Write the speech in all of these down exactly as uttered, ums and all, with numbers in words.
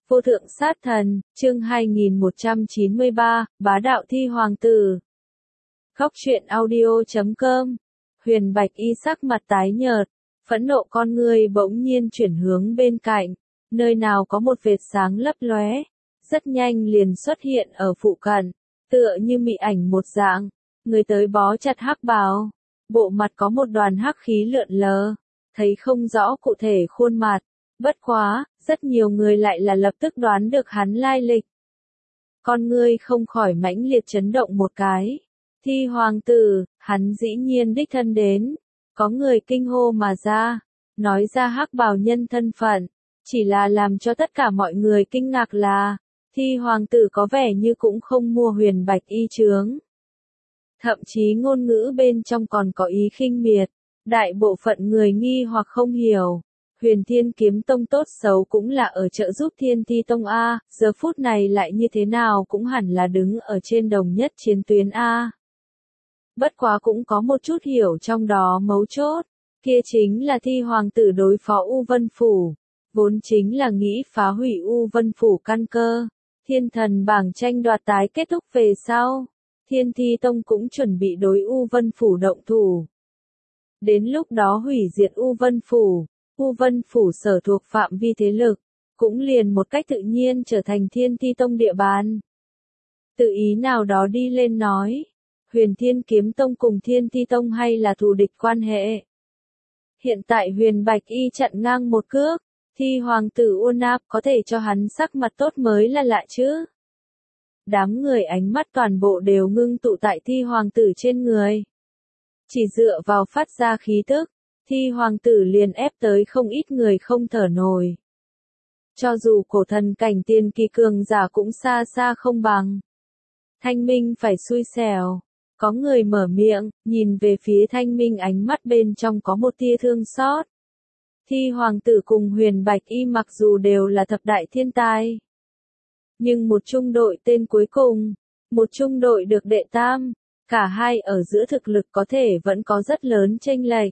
Vô thượng sát thần, chương hai nghìn một trăm chín mươi ba, bá đạo thi hoàng tử. Góc truyện audio chấm com. Huyền Bạch Y sắc mặt tái nhợt, phẫn nộ con người bỗng nhiên chuyển hướng bên cạnh, nơi nào có một vệt sáng lấp lóe, rất nhanh liền xuất hiện ở phụ cận, tựa như mị ảnh một dạng, người tới bó chặt hắc bào, bộ mặt có một đoàn hắc khí lượn lờ, thấy không rõ cụ thể khuôn mặt. Bất quá, rất nhiều người lại là lập tức đoán được hắn lai lịch. Con ngươi không khỏi mãnh liệt chấn động một cái. Thi hoàng tử, hắn dĩ nhiên đích thân đến. Có người kinh hô mà ra, nói ra hắc bào nhân thân phận. Chỉ là làm cho tất cả mọi người kinh ngạc là, thi hoàng tử có vẻ như cũng không mua Huyền Bạch Y chướng. Thậm chí ngôn ngữ bên trong còn có ý khinh miệt. Đại bộ phận người nghi hoặc không hiểu. Huyền Thiên Kiếm Tông tốt xấu cũng là ở trợ giúp Thiên Thi Tông A, giờ phút này lại như thế nào cũng hẳn là đứng ở trên đồng nhất chiến tuyến A. Bất quá cũng có một chút hiểu trong đó mấu chốt, kia chính là thi hoàng tử đối phó U Vân Phủ, vốn chính là nghĩ phá hủy U Vân Phủ căn cơ. Thiên thần bảng tranh đoạt tái kết thúc về sau, Thiên Thi Tông cũng chuẩn bị đối U Vân Phủ động thủ. Đến lúc đó hủy diệt U Vân Phủ. U Vân Phủ sở thuộc phạm vi thế lực, cũng liền một cách tự nhiên trở thành Thiên Thi Tông địa bàn. Tự ý nào đó đi lên nói, Huyền Thiên Kiếm Tông cùng Thiên Thi Tông hay là thù địch quan hệ. Hiện tại Huyền Bạch Y chặn ngang một cước, thi hoàng tử Uôn Áp có thể cho hắn sắc mặt tốt mới là lạ chứ. Đám người ánh mắt toàn bộ đều ngưng tụ tại thi hoàng tử trên người. Chỉ dựa vào phát ra khí tức. Thi hoàng tử liền ép tới không ít người không thở nổi. Cho dù cổ thần cảnh tiên kỳ cường giả cũng xa xa không bằng. Thanh Minh phải xui xẻo. Có người mở miệng, nhìn về phía Thanh Minh ánh mắt bên trong có một tia thương xót. Thi hoàng tử cùng Huyền Bạch Y mặc dù đều là thập đại thiên tài. Nhưng một trung đội tên cuối cùng, một trung đội được đệ tam, cả hai ở giữa thực lực có thể vẫn có rất lớn chênh lệch.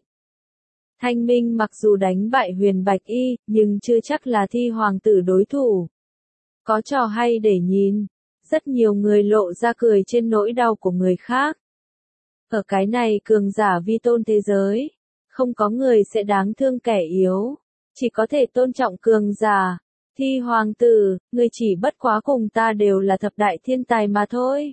Thanh Minh mặc dù đánh bại Huyền Bạch Y, nhưng chưa chắc là thi hoàng tử đối thủ. Có trò hay để nhìn, rất nhiều người lộ ra cười trên nỗi đau của người khác. Ở cái này cường giả vi tôn thế giới, không có người sẽ đáng thương kẻ yếu, chỉ có thể tôn trọng cường giả. Thi hoàng tử, ngươi chỉ bất quá cùng ta đều là thập đại thiên tài mà thôi.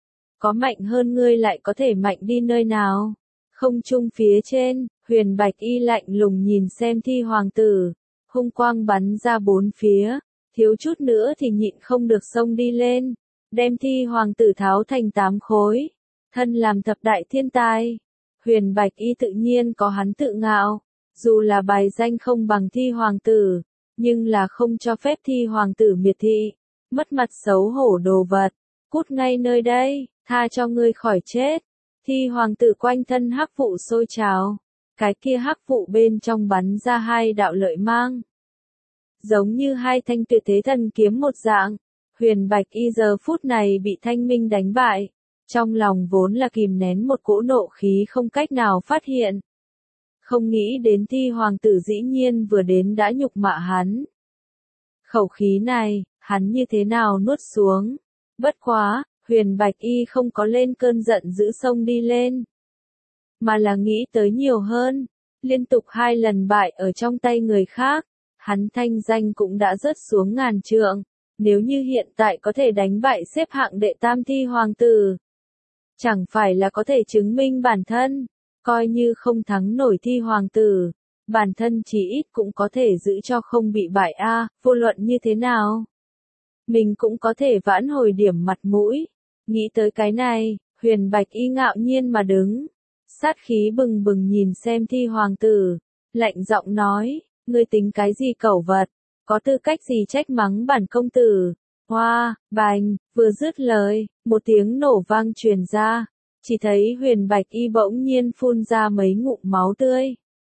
Có mạnh hơn ngươi lại có thể mạnh đi nơi nào? Không trung phía trên, Huyền Bạch Y lạnh lùng nhìn xem thi hoàng tử, hung quang bắn ra bốn phía, thiếu chút nữa thì nhịn không được xông đi lên, đem thi hoàng tử tháo thành tám khối. Thân làm thập đại thiên tài, Huyền Bạch Y tự nhiên có hắn tự ngạo, dù là bài danh không bằng thi hoàng tử, nhưng là không cho phép thi hoàng tử miệt thị, mất mặt xấu hổ đồ vật, cút ngay nơi đây, tha cho ngươi khỏi chết. Thi hoàng tử quanh thân hắc vụ sôi trào, cái kia hắc vụ bên trong bắn ra hai đạo lợi mang. Giống như hai thanh tuyệt thế thần kiếm một dạng, Huyền Bạch Y giờ phút này bị Thanh Minh đánh bại, trong lòng vốn là kìm nén một cỗ nộ khí không cách nào phát hiện. Không nghĩ đến thi hoàng tử dĩ nhiên vừa đến đã nhục mạ hắn. Khẩu khí này, hắn như thế nào nuốt xuống, bất quá. Huyền Bạch Y không có lên cơn giận dữ xông đi lên, mà là nghĩ tới nhiều hơn, liên tục hai lần bại ở trong tay người khác, hắn thanh danh cũng đã rớt xuống ngàn trượng, nếu như hiện tại có thể đánh bại xếp hạng đệ tam thi hoàng tử, chẳng phải là có thể chứng minh bản thân, coi như không thắng nổi thi hoàng tử, bản thân chỉ ít cũng có thể giữ cho không bị bại a, vô luận như thế nào, mình cũng có thể vãn hồi điểm mặt mũi. Nghĩ tới cái này, Huyền Bạch Y ngạo nhiên mà đứng, sát khí bừng bừng nhìn xem thi hoàng tử, lạnh giọng nói, ngươi tính cái gì cẩu vật, có tư cách gì trách mắng bản công tử. Hoa, bành, vừa dứt lời, một tiếng nổ vang truyền ra, chỉ thấy Huyền Bạch Y bỗng nhiên phun ra mấy ngụm máu tươi.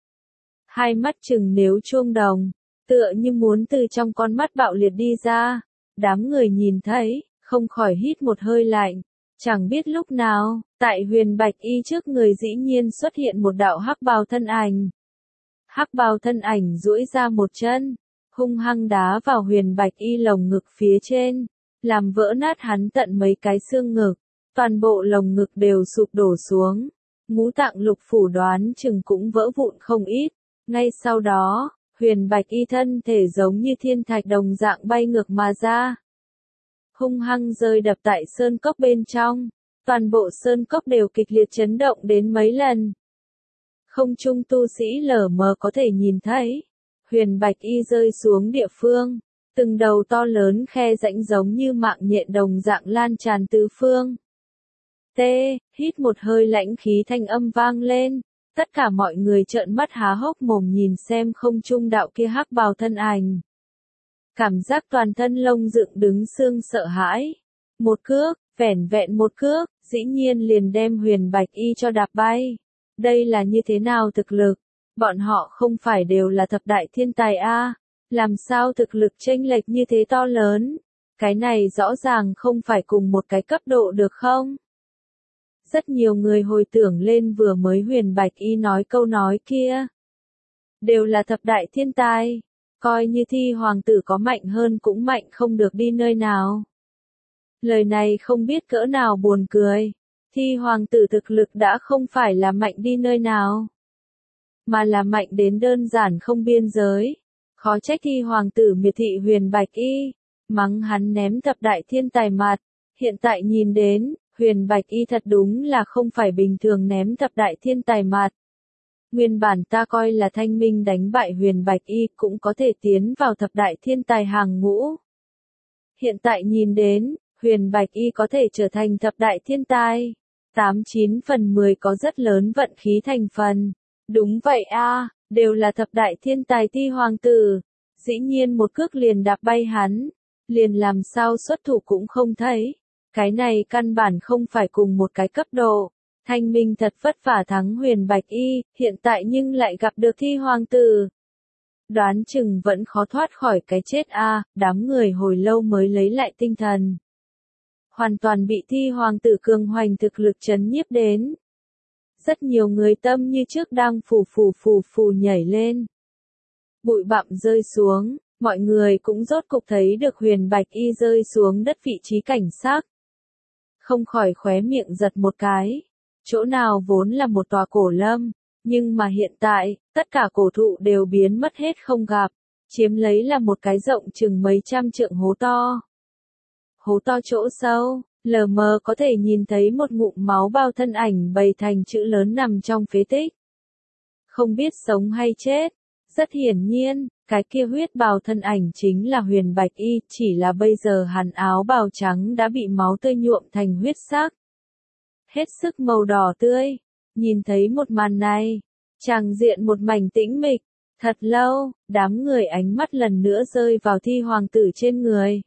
Hai mắt trừng nếu chuông đồng, tựa như muốn từ trong con mắt bạo liệt đi ra, đám người nhìn thấy. Không khỏi hít một hơi lạnh, chẳng biết lúc nào, tại Huyền Bạch Y trước người dĩ nhiên xuất hiện một đạo hắc bào thân ảnh. Hắc bào thân ảnh duỗi ra một chân, hung hăng đá vào Huyền Bạch Y lồng ngực phía trên, làm vỡ nát hắn tận mấy cái xương ngực, toàn bộ lồng ngực đều sụp đổ xuống, ngũ tạng lục phủ đoán chừng cũng vỡ vụn không ít. Ngay sau đó, Huyền Bạch Y thân thể giống như thiên thạch đồng dạng bay ngược mà ra, hung hăng rơi đập tại sơn cốc bên trong, toàn bộ sơn cốc đều kịch liệt chấn động đến mấy lần. Không trung tu sĩ lờ mờ có thể nhìn thấy, Huyền Bạch Y rơi xuống địa phương, từng đầu to lớn khe rãnh giống như mạng nhện đồng dạng lan tràn tứ phương. T, hít một hơi lãnh khí thanh âm vang lên, tất cả mọi người trợn mắt há hốc mồm nhìn xem không trung đạo kia hắc bào thân ảnh. Cảm giác toàn thân lông dựng đứng xương sợ hãi. Một cước, vẻn vẹn một cước, dĩ nhiên liền đem Huyền Bạch Y cho đạp bay. Đây là như thế nào thực lực? Bọn họ không phải đều là thập đại thiên tài a? Làm sao thực lực chênh lệch như thế to lớn? Cái này rõ ràng không phải cùng một cái cấp độ được không? Rất nhiều người hồi tưởng lên vừa mới Huyền Bạch Y nói câu nói kia. Đều là thập đại thiên tài, coi như Thi hoàng tử có mạnh hơn cũng mạnh không được đi nơi nào. Lời này không biết cỡ nào buồn cười. Thi hoàng tử thực lực đã không phải là mạnh đi nơi nào, mà là mạnh đến đơn giản không biên giới. Khó trách Thi hoàng tử miệt thị Huyền Bạch Y, mắng hắn ném thập đại thiên tài mặt. Hiện tại nhìn đến, Huyền Bạch Y thật đúng là không phải bình thường ném thập đại thiên tài mặt. Nguyên bản ta coi là Thanh Minh đánh bại Huyền Bạch Y cũng có thể tiến vào thập đại thiên tài hàng ngũ. Hiện tại nhìn đến, Huyền Bạch Y có thể trở thành thập đại thiên tài. Tám chín phần mười có rất lớn vận khí thành phần. Đúng vậy a, đều là thập đại thiên tài Thi hoàng tử. Dĩ nhiên một cước liền đạp bay hắn, liền làm sao xuất thủ cũng không thấy. Cái này căn bản không phải cùng một cái cấp độ. Thanh Minh thật vất vả thắng Huyền Bạch Y, hiện tại nhưng lại gặp được Thi hoàng tử. Đoán chừng vẫn khó thoát khỏi cái chết a, đám người hồi lâu mới lấy lại tinh thần. Hoàn toàn bị Thi hoàng tử cường hoành thực lực chấn nhiếp đến. Rất nhiều người tâm như trước đang phù phù phù phù nhảy lên. Bụi bặm rơi xuống, mọi người cũng rốt cục thấy được Huyền Bạch Y rơi xuống đất vị trí cảnh xác. Không khỏi khóe miệng giật một cái. Chỗ nào vốn là một tòa cổ lâm, nhưng mà hiện tại, tất cả cổ thụ đều biến mất hết không gặp, chiếm lấy là một cái rộng chừng mấy trăm trượng hố to. Hố to chỗ sâu, lờ mờ có thể nhìn thấy một ngụm máu bao thân ảnh bày thành chữ lớn nằm trong phế tích. Không biết sống hay chết, rất hiển nhiên, cái kia huyết bào thân ảnh chính là Huyền Bạch Y, chỉ là bây giờ hắn áo bào trắng đã bị máu tươi nhuộm thành huyết sắc. Hết sức màu đỏ tươi, nhìn thấy một màn này, tràng diện một mảnh tĩnh mịch, thật lâu, đám người ánh mắt lần nữa rơi vào Thi hoàng tử trên người.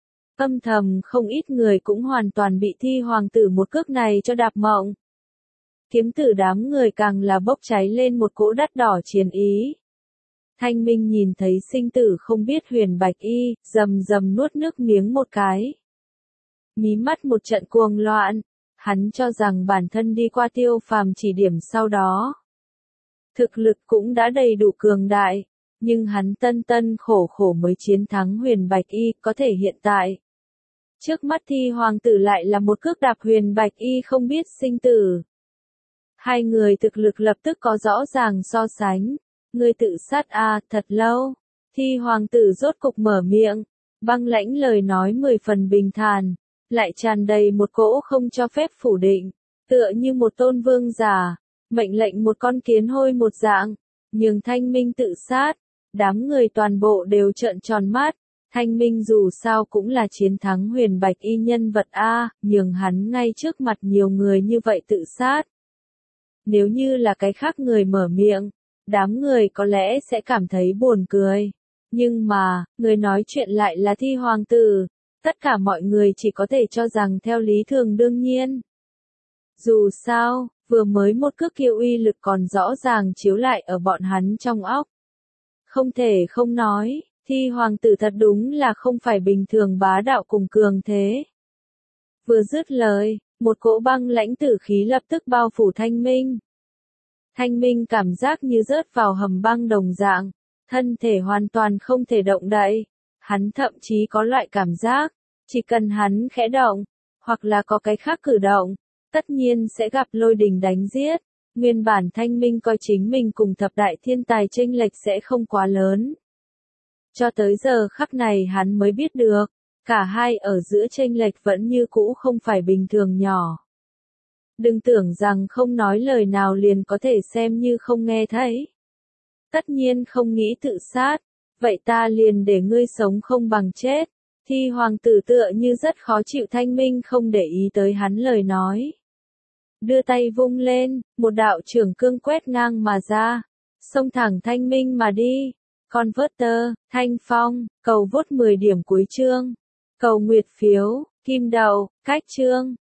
Âm thầm không ít người cũng hoàn toàn bị Thi hoàng tử một cước này cho đạp mộng. Kiếm tử đám người càng là bốc cháy lên một cỗ đắt đỏ chiến ý. Thanh Minh nhìn thấy sinh tử không biết Huyền Bạch Y, rầm rầm nuốt nước miếng một cái. Mí mắt một trận cuồng loạn, hắn cho rằng bản thân đi qua Tiêu Phàm chỉ điểm sau đó. Thực lực cũng đã đầy đủ cường đại, nhưng hắn tân tân khổ khổ mới chiến thắng Huyền Bạch Y, có thể hiện tại. Trước mắt Thi hoàng tử lại là một cước đạp Huyền Bạch Y không biết sinh tử. Hai người thực lực lập tức có rõ ràng so sánh. Ngươi tự sát a, thật lâu. Thi hoàng tử rốt cục mở miệng, băng lãnh lời nói mười phần bình thản, lại tràn đầy một cỗ không cho phép phủ định, tựa như một tôn vương giả, mệnh lệnh một con kiến hôi một dạng, nhường Thanh Minh tự sát. Đám người toàn bộ đều trợn tròn mắt. Thanh Minh dù sao cũng là chiến thắng Huyền Bạch Y nhân vật a, nhường hắn ngay trước mặt nhiều người như vậy tự sát. Nếu như là cái khác người mở miệng, đám người có lẽ sẽ cảm thấy buồn cười. Nhưng mà, người nói chuyện lại là Thi hoàng tử. Tất cả mọi người chỉ có thể cho rằng theo lý thường đương nhiên. Dù sao, vừa mới một cước kia uy lực còn rõ ràng chiếu lại ở bọn hắn trong óc. Không thể không nói, Thi hoàng tử thật đúng là không phải bình thường bá đạo cùng cường thế. Vừa dứt lời, một cỗ băng lãnh tử khí lập tức bao phủ Thanh Minh. Thanh Minh cảm giác như rớt vào hầm băng đồng dạng, thân thể hoàn toàn không thể động đậy. Hắn thậm chí có loại cảm giác, chỉ cần hắn khẽ động, hoặc là có cái khác cử động, tất nhiên sẽ gặp lôi đình đánh giết. Nguyên bản Thanh Minh coi chính mình cùng thập đại thiên tài chênh lệch sẽ không quá lớn. Cho tới giờ khắc này hắn mới biết được, cả hai ở giữa chênh lệch vẫn như cũ không phải bình thường nhỏ. Đừng tưởng rằng không nói lời nào liền có thể xem như không nghe thấy. Tất nhiên không nghĩ tự sát, vậy ta liền để ngươi sống không bằng chết. Thi hoàng tử tựa như rất khó chịu. Thanh Minh không để ý tới hắn lời nói. Đưa tay vung lên, một đạo trưởng cương quét ngang mà ra, xông thẳng Thanh Minh mà đi. Converter, Thanh Phong, cầu vốt mười điểm cuối chương. Cầu nguyệt phiếu, kim đậu, cách chương.